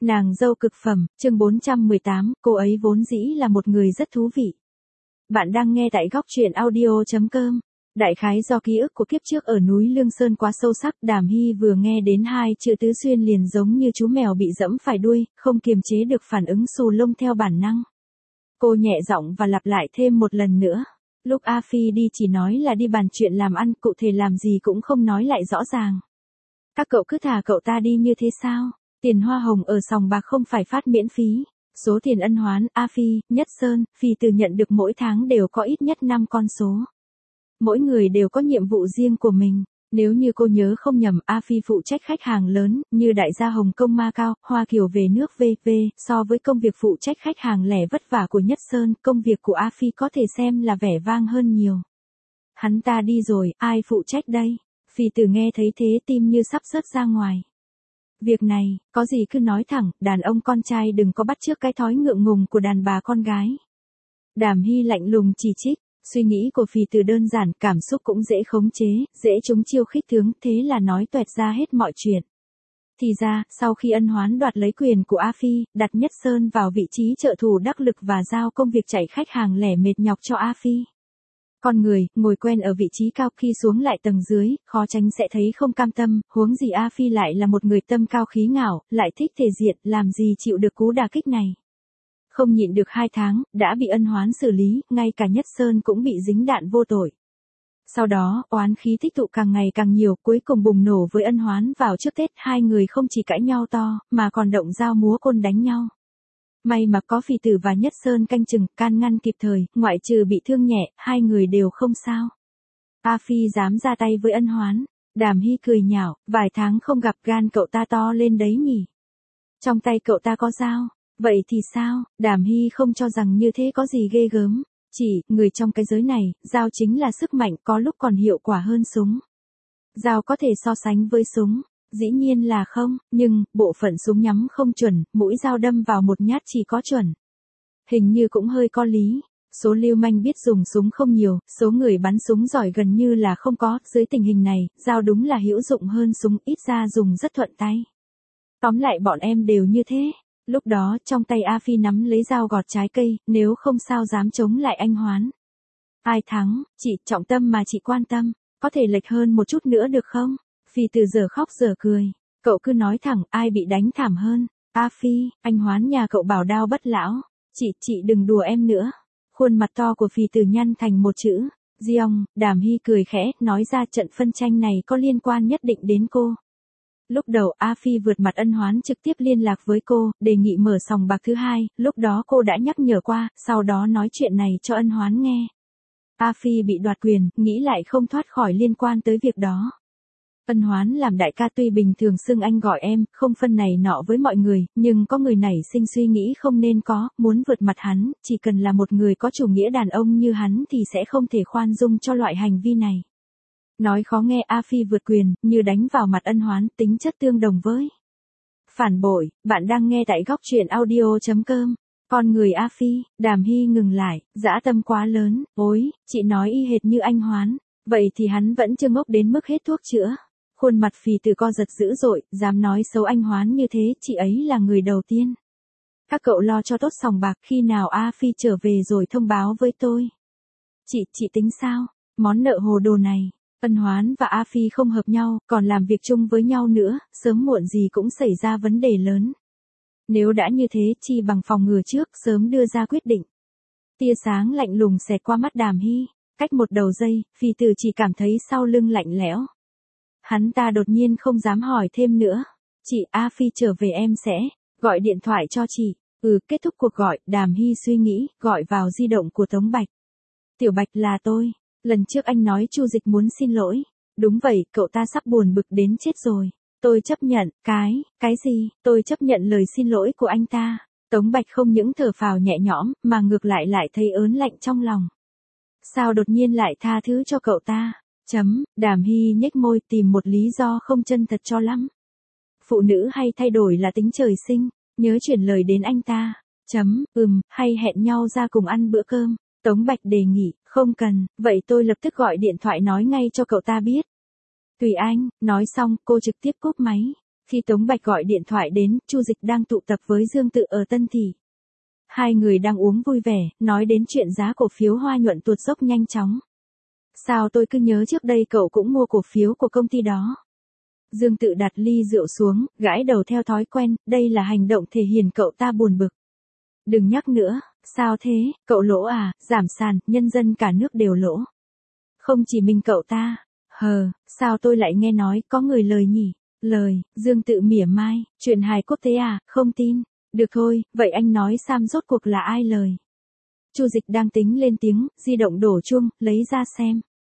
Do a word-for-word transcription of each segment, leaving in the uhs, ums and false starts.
Nàng dâu cực phẩm, chương bốn trăm mười tám, cô ấy vốn dĩ là một người rất thú vị. Bạn đang nghe tại góc truyện audio.com. Đại khái do ký ức của kiếp trước ở núi Lương Sơn quá sâu sắc, Đàm Hy vừa nghe đến hai chữ Tứ Xuyên liền giống như chú mèo bị dẫm phải đuôi, không kiềm chế được phản ứng xù lông theo bản năng. Cô nhẹ giọng và lặp lại thêm một lần nữa. Lúc A Phi đi chỉ nói là đi bàn chuyện làm ăn, cụ thể làm gì cũng không nói lại rõ ràng. Các cậu cứ thả cậu ta đi như thế sao? Tiền hoa hồng ở sòng bạc không phải phát miễn phí. Số tiền ân hoán, A Phi, Nhất Sơn, Phi Từ nhận được mỗi tháng đều có ít nhất năm con số. Mỗi người đều có nhiệm vụ riêng của mình. Nếu như cô nhớ không nhầm, A Phi phụ trách khách hàng lớn, như đại gia Hồng Kông Macau, Hoa Kiều về nước vân vân. So với công việc phụ trách khách hàng lẻ vất vả của Nhất Sơn, công việc của A Phi có thể xem là vẻ vang hơn nhiều. Hắn ta đi rồi, ai phụ trách đây? Phi Từ nghe thấy thế tim như sắp rớt ra ngoài. Việc này, có gì cứ nói thẳng, đàn ông con trai đừng có bắt chước cái thói ngượng ngùng của đàn bà con gái. Đàm Hy lạnh lùng chỉ trích, suy nghĩ của Phi Từ đơn giản, cảm xúc cũng dễ khống chế, dễ trúng chiêu khích tướng, thế là nói toẹt ra hết mọi chuyện. Thì ra, sau khi ân hoán đoạt lấy quyền của A Phi, đặt Nhất Sơn vào vị trí trợ thủ đắc lực và giao công việc chạy khách hàng lẻ mệt nhọc cho A Phi. Con người, ngồi quen ở vị trí cao khi xuống lại tầng dưới, khó tránh sẽ thấy không cam tâm, huống gì A Phi lại là một người tâm cao khí ngạo, lại thích thể diện, làm gì chịu được cú đả kích này. Không nhịn được hai tháng, đã bị ân hoán xử lý, ngay cả Nhất Sơn cũng bị dính đạn vô tội. Sau đó, oán khí tích tụ càng ngày càng nhiều, cuối cùng bùng nổ với ân hoán vào trước Tết, hai người không chỉ cãi nhau to, mà còn động dao múa côn đánh nhau. May mà có Phi Tử và Nhất Sơn canh chừng, can ngăn kịp thời, ngoại trừ bị thương nhẹ, hai người đều không sao. A Phi dám ra tay với ân hoán. Đàm Hy cười nhạo, vài tháng không gặp gan cậu ta to lên đấy nhỉ. Trong tay cậu ta có dao, vậy thì sao? Đàm Hy không cho rằng như thế có gì ghê gớm. Chỉ, người trong cái giới này, dao chính là sức mạnh, có lúc còn hiệu quả hơn súng. Dao có thể so sánh với súng. Dĩ nhiên là không, nhưng, bộ phận súng nhắm không chuẩn, mũi dao đâm vào một nhát chỉ có chuẩn. Hình như cũng hơi có lý. Số lưu manh biết dùng súng không nhiều, số người bắn súng giỏi gần như là không có, dưới tình hình này, dao đúng là hữu dụng hơn súng, ít ra dùng rất thuận tay. Tóm lại bọn em đều như thế. Lúc đó, trong tay A Phi nắm lấy dao gọt trái cây, nếu không sao dám chống lại anh hoán. Ai thắng, chị, trọng tâm mà chị quan tâm, có thể lệch hơn một chút nữa được không? Phi Từ giờ khóc giờ cười, cậu cứ nói thẳng, ai bị đánh thảm hơn? A Phi, anh hoán nhà cậu bảo đao bất lão, chị, chị đừng đùa em nữa. Khuôn mặt to của Phi Từ nhăn thành một chữ, Giong. Đàm Hy cười khẽ, nói ra trận phân tranh này có liên quan nhất định đến cô. Lúc đầu A Phi vượt mặt ân hoán trực tiếp liên lạc với cô, đề nghị mở sòng bạc thứ hai, lúc đó cô đã nhắc nhở qua, sau đó nói chuyện này cho ân hoán nghe. A Phi bị đoạt quyền, nghĩ lại không thoát khỏi liên quan tới việc đó. Ân hoán làm đại ca tuy bình thường xưng anh gọi em, không phân này nọ với mọi người, nhưng có người nảy sinh suy nghĩ không nên có, muốn vượt mặt hắn, chỉ cần là một người có chủ nghĩa đàn ông như hắn thì sẽ không thể khoan dung cho loại hành vi này. Nói khó nghe, A Phi vượt quyền, như đánh vào mặt ân hoán, tính chất tương đồng với phản bội. Bạn đang nghe tại góc truyện audio.com. Con người A Phi. Đàm Hy ngừng lại, dã tâm quá lớn, ôi, chị nói y hệt như anh hoán, vậy thì hắn vẫn chưa ngốc đến mức hết thuốc chữa. Khuôn mặt Phi Từ co giật dữ dội, dám nói xấu anh hoán như thế, chị ấy là người đầu tiên. Các cậu lo cho tốt sòng bạc, khi nào A Phi trở về rồi thông báo với tôi. Chị, chị tính sao? Món nợ hồ đồ này. Ân hoán và A Phi không hợp nhau, còn làm việc chung với nhau nữa, sớm muộn gì cũng xảy ra vấn đề lớn. Nếu đã như thế, chi bằng phòng ngừa trước, sớm đưa ra quyết định. Tia sáng lạnh lùng xẹt qua mắt Đàm Hy, cách một đầu giây, Phi Từ chỉ cảm thấy sau lưng lạnh lẽo. Hắn ta đột nhiên không dám hỏi thêm nữa. Chị, A Phi trở về em sẽ gọi điện thoại cho chị. Ừ, kết thúc cuộc gọi, Đàm Hy suy nghĩ, gọi vào di động của Tống Bạch. Tiểu Bạch, là tôi. Lần trước anh nói Chu Dịch muốn xin lỗi. Đúng vậy, cậu ta sắp buồn bực đến chết rồi. Tôi chấp nhận, cái, cái gì, tôi chấp nhận lời xin lỗi của anh ta. Tống Bạch không những thở phào nhẹ nhõm, mà ngược lại lại thấy ớn lạnh trong lòng. Sao đột nhiên lại tha thứ cho cậu ta? Chấm, Đàm Hy nhếch môi tìm một lý do không chân thật cho lắm. Phụ nữ hay thay đổi là tính trời sinh, nhớ chuyển lời đến anh ta. Chấm, ừm, hay hẹn nhau ra cùng ăn bữa cơm. Tống Bạch đề nghị, không cần, vậy tôi lập tức gọi điện thoại nói ngay cho cậu ta biết. Tùy anh, nói xong, cô trực tiếp cúp máy. Khi Tống Bạch gọi điện thoại đến, Chu Dịch đang tụ tập với Dương Tự ở Tân Thị. Hai người đang uống vui vẻ, nói đến chuyện giá cổ phiếu Hoa Nhuận tuột dốc nhanh chóng. Sao tôi cứ nhớ trước đây cậu cũng mua cổ phiếu của công ty đó. Dương Tự đặt ly rượu xuống, gãi đầu theo thói quen, đây là hành động thể hiện cậu ta buồn bực. Đừng nhắc nữa, sao thế, cậu lỗ à, giảm sàn, nhân dân cả nước đều lỗ. Không chỉ mình cậu ta, hờ, sao tôi lại nghe nói có người lời nhỉ, lời, Dương Tự mỉa mai, chuyện hài quốc tế à, không tin. Được thôi, vậy anh nói Sam rốt cuộc là ai lời. Chu Dịch đang tính lên tiếng, di động đổ chuông, lấy ra xem.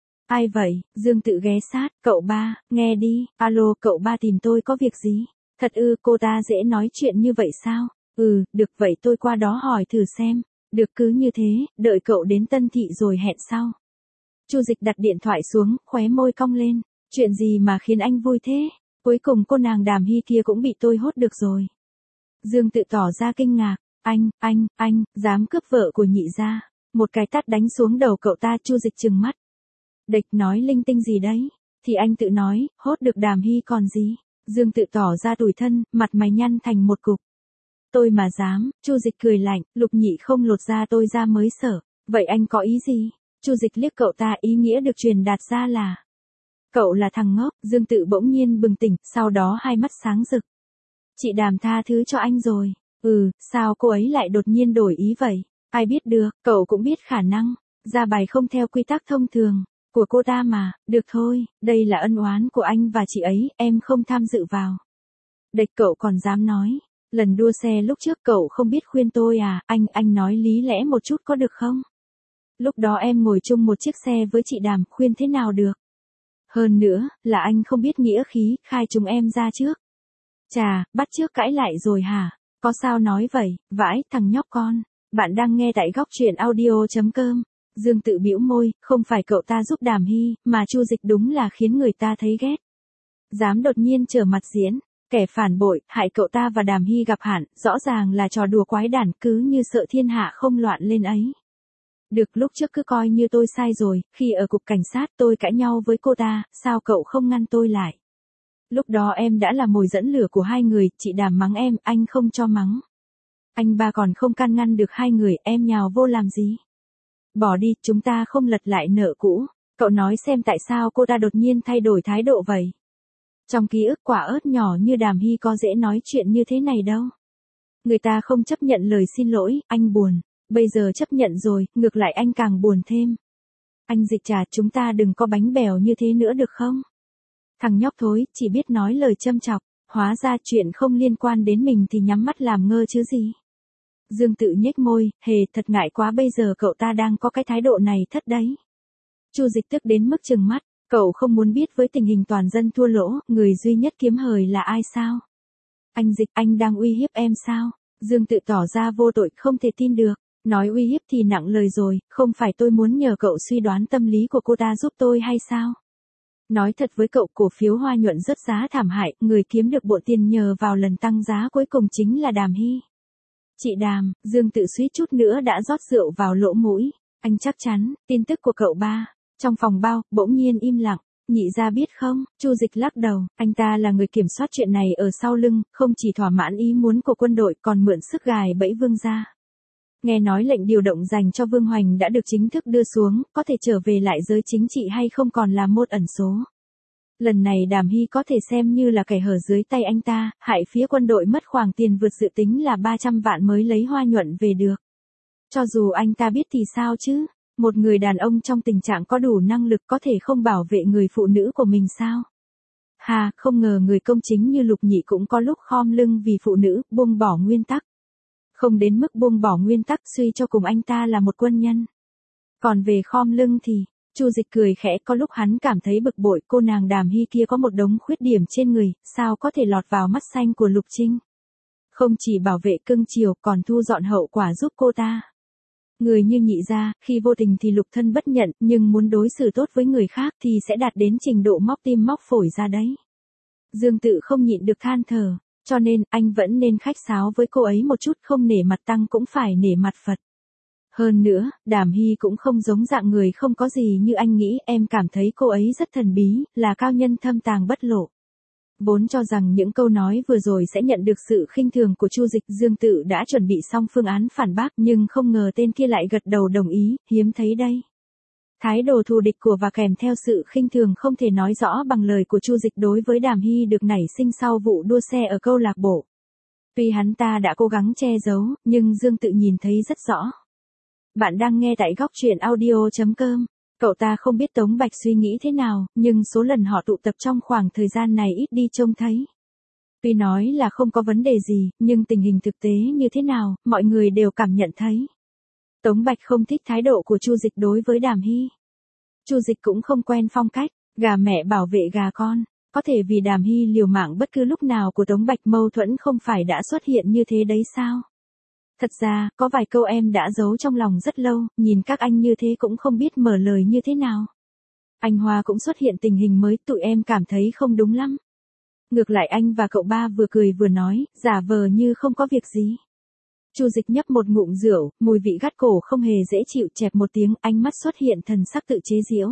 Ai vậy, Dương Tự ghé sát, cậu ba, nghe đi, alo, cậu ba tìm tôi có việc gì? Thật ư, cô ta dễ nói chuyện như vậy sao? Ừ, được vậy tôi qua đó hỏi thử xem. Được cứ như thế, đợi cậu đến Tân Thị rồi hẹn sau. Chu Dịch đặt điện thoại xuống, khóe môi cong lên. Chuyện gì mà khiến anh vui thế? Cuối cùng cô nàng Đàm Hy kia cũng bị tôi hốt được rồi. Dương Tự tỏ ra kinh ngạc. Anh, anh, anh, dám cướp vợ của nhị gia. Một cái tát đánh xuống đầu cậu ta. Chu Dịch trừng mắt. Địch nói linh tinh gì đấy? Thì anh tự nói, hốt được Đàm Hy còn gì? Dương Tự tỏ ra tủi thân, mặt mày nhăn thành một cục. Tôi mà dám, Chu Dịch cười lạnh, Lục Nhị không lột da tôi ra mới sợ. Vậy anh có ý gì? Chu Dịch liếc cậu ta, ý nghĩa được truyền đạt ra là. Cậu là thằng ngốc. Dương Tự bỗng nhiên bừng tỉnh, sau đó hai mắt sáng rực. Chị Đàm tha thứ cho anh rồi. Ừ, sao cô ấy lại đột nhiên đổi ý vậy? Ai biết được, cậu cũng biết khả năng. Ra bài không theo quy tắc thông thường của cô ta mà. Được thôi, đây là ân oán của anh và chị ấy, em không tham dự vào. Địch cậu còn dám nói. Lần đua xe lúc trước cậu không biết khuyên tôi à, anh, anh nói lý lẽ một chút có được không? Lúc đó em ngồi chung một chiếc xe với chị Đàm, khuyên thế nào được? Hơn nữa, là anh không biết nghĩa khí, khai chúng em ra trước. Chà, bắt trước cãi lại rồi hả? Có sao nói vậy, vãi, thằng nhóc con. Bạn đang nghe tại góc truyện audio chấm com. Dương Tự bĩu môi, không phải cậu ta giúp Đàm Hy, mà Chu Dịch đúng là khiến người ta thấy ghét. Dám đột nhiên trở mặt diễn, kẻ phản bội, hại cậu ta và Đàm Hy gặp hạn, rõ ràng là trò đùa quái đản, cứ như sợ thiên hạ không loạn lên ấy. Được, lúc trước cứ coi như tôi sai rồi, khi ở cục cảnh sát tôi cãi nhau với cô ta, sao cậu không ngăn tôi lại? Lúc đó em đã là mồi dẫn lửa của hai người, chị Đàm mắng em, anh không cho mắng. Anh ba còn không can ngăn được hai người, em nhào vô làm gì? Bỏ đi, chúng ta không lật lại nợ cũ. Cậu nói xem tại sao cô ta đột nhiên thay đổi thái độ vậy? Trong ký ức quả ớt nhỏ như Đàm Hy có dễ nói chuyện như thế này đâu. Người ta không chấp nhận lời xin lỗi, anh buồn. Bây giờ chấp nhận rồi, ngược lại anh càng buồn thêm. Anh Dịch trà, chúng ta đừng có bánh bèo như thế nữa được không? Thằng nhóc thối, chỉ biết nói lời châm chọc, hóa ra chuyện không liên quan đến mình thì nhắm mắt làm ngơ chứ gì. Dương Tự nhếch môi, hề, thật ngại quá, bây giờ cậu ta đang có cái thái độ này thất đấy. Chu Dịch tức đến mức trừng mắt, cậu không muốn biết với tình hình toàn dân thua lỗ, người duy nhất kiếm hời là ai sao? Anh Dịch, anh đang uy hiếp em sao? Dương Tự tỏ ra vô tội, không thể tin được. Nói uy hiếp thì nặng lời rồi, không phải tôi muốn nhờ cậu suy đoán tâm lý của cô ta giúp tôi hay sao? Nói thật với cậu, cổ phiếu Hoa Nhuận rớt giá thảm hại, người kiếm được bộ tiền nhờ vào lần tăng giá cuối cùng chính là Đàm Hy. Chị Đàm, Dương Tự suýt chút nữa đã rót rượu vào lỗ mũi. Anh chắc chắn, tin tức của cậu ba. Trong phòng bao, bỗng nhiên im lặng. Nhị gia biết không? Chu Dịch lắc đầu, anh ta là người kiểm soát chuyện này ở sau lưng, không chỉ thỏa mãn ý muốn của quân đội còn mượn sức gài bẫy Vương gia. Nghe nói lệnh điều động dành cho Vương Hoành đã được chính thức đưa xuống, có thể trở về lại giới chính trị hay không còn là một ẩn số. Lần này Đàm Hy có thể xem như là kẻ hở dưới tay anh ta, hại phía quân đội mất khoản tiền vượt dự tính là ba trăm vạn mới lấy Hoa Nhuận về được. Cho dù anh ta biết thì sao chứ? Một người đàn ông trong tình trạng có đủ năng lực có thể không bảo vệ người phụ nữ của mình sao? Hà, không ngờ người công chính như Lục Nhị cũng có lúc khom lưng vì phụ nữ, buông bỏ nguyên tắc. Không đến mức buông bỏ nguyên tắc, suy cho cùng anh ta là một quân nhân. Còn về khom lưng thì, Chu Dịch cười khẽ, có lúc hắn cảm thấy bực bội, cô nàng Đàm Hy kia có một đống khuyết điểm trên người, sao có thể lọt vào mắt xanh của Lục Trinh. Không chỉ bảo vệ cưng chiều, còn thu dọn hậu quả giúp cô ta. Người như nhị gia, khi vô tình thì lục thân bất nhận, nhưng muốn đối xử tốt với người khác thì sẽ đạt đến trình độ móc tim móc phổi ra đấy. Dương Tự không nhịn được than thở, cho nên anh vẫn nên khách sáo với cô ấy một chút, không nể mặt tăng cũng phải nể mặt Phật. Hơn nữa, Đàm Hy cũng không giống dạng người không có gì như anh nghĩ, em cảm thấy cô ấy rất thần bí, là cao nhân thâm tàng bất lộ. Vốn cho rằng những câu nói vừa rồi sẽ nhận được sự khinh thường của Chu Dịch, Dương Tự đã chuẩn bị xong phương án phản bác nhưng không ngờ tên kia lại gật đầu đồng ý, hiếm thấy đây. Thái độ thù địch của và kèm theo sự khinh thường không thể nói rõ bằng lời của Chu Dịch đối với Đàm Hy được nảy sinh sau vụ đua xe ở câu lạc bộ. Tuy hắn ta đã cố gắng che giấu, nhưng Dương Tự nhìn thấy rất rõ. Bạn đang nghe tại góc truyện audio chấm com. Cậu ta không biết Tống Bạch suy nghĩ thế nào, nhưng số lần họ tụ tập trong khoảng thời gian này ít đi trông thấy. Tuy nói là không có vấn đề gì, nhưng tình hình thực tế như thế nào, mọi người đều cảm nhận thấy. Tống Bạch không thích thái độ của Chu Dịch đối với Đàm Hy. Chu Dịch cũng không quen phong cách, gà mẹ bảo vệ gà con. Có thể vì Đàm Hy liều mạng bất cứ lúc nào của Tống Bạch mâu thuẫn không phải đã xuất hiện như thế đấy sao? Thật ra, có vài câu em đã giấu trong lòng rất lâu, nhìn các anh như thế cũng không biết mở lời như thế nào. Anh Hoa cũng xuất hiện tình hình mới, tụi em cảm thấy không đúng lắm. Ngược lại anh và cậu ba vừa cười vừa nói, giả vờ như không có việc gì. Chu Dịch nhấp một ngụm rượu, mùi vị gắt cổ không hề dễ chịu, chẹp một tiếng, ánh mắt xuất hiện thần sắc tự chế giễu.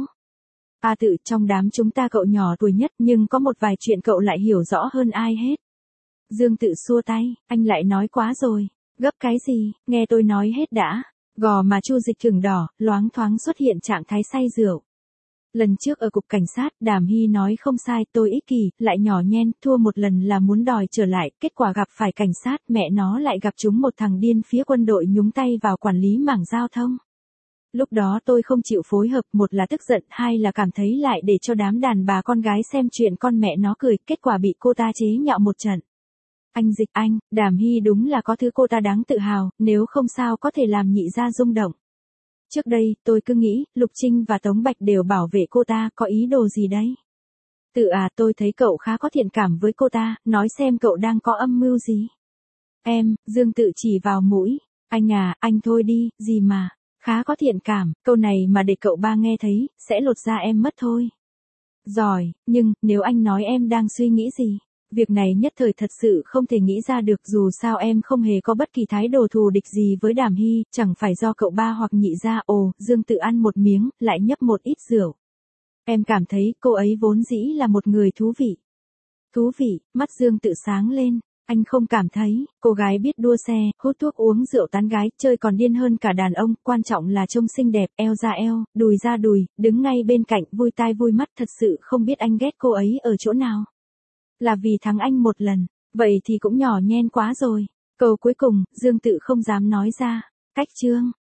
A Tự, trong đám chúng ta cậu nhỏ tuổi nhất nhưng có một vài chuyện cậu lại hiểu rõ hơn ai hết. Dương Tự xua tay, anh lại nói quá rồi. Gấp cái gì, nghe tôi nói hết đã. Gò mà Chu Dịch ửng đỏ, loáng thoáng xuất hiện trạng thái say rượu. Lần trước ở cục cảnh sát, Đàm Hy nói không sai, tôi ích kỷ, lại nhỏ nhen, thua một lần là muốn đòi trở lại, kết quả gặp phải cảnh sát, mẹ nó lại gặp chúng một thằng điên phía quân đội nhúng tay vào quản lý mảng giao thông. Lúc đó tôi không chịu phối hợp, một là tức giận, hai là cảm thấy lại để cho đám đàn bà con gái xem chuyện con mẹ nó cười, kết quả bị cô ta chế nhạo một trận. Anh Dịch anh, Đàm Hy đúng là có thứ cô ta đáng tự hào, nếu không sao có thể làm nhị gia rung động. Trước đây, tôi cứ nghĩ, Lục Trinh và Tống Bạch đều bảo vệ cô ta, có ý đồ gì đấy? Tự à, tôi thấy cậu khá có thiện cảm với cô ta, nói xem cậu đang có âm mưu gì? Em, Dương Tự chỉ vào mũi. Anh à, anh thôi đi, gì mà, khá có thiện cảm, câu này mà để cậu ba nghe thấy, sẽ lột da em mất thôi. Giỏi, nhưng, nếu anh nói em đang suy nghĩ gì? Việc này nhất thời thật sự không thể nghĩ ra được, dù sao em không hề có bất kỳ thái độ thù địch gì với Đàm Hy, chẳng phải do cậu ba hoặc nhị gia. Ồ, Dương Tự ăn một miếng, lại nhấp một ít rượu. Em cảm thấy cô ấy vốn dĩ là một người thú vị. Thú vị, mắt Dương Tự sáng lên, anh không cảm thấy, cô gái biết đua xe, hút thuốc uống rượu tán gái, chơi còn điên hơn cả đàn ông, quan trọng là trông xinh đẹp, eo ra eo, đùi ra đùi, đứng ngay bên cạnh, vui tai vui mắt, thật sự không biết anh ghét cô ấy ở chỗ nào. Là vì thắng anh một lần, vậy thì cũng nhỏ nhen quá rồi. Câu cuối cùng, Dương Tự không dám nói ra. Cách chương.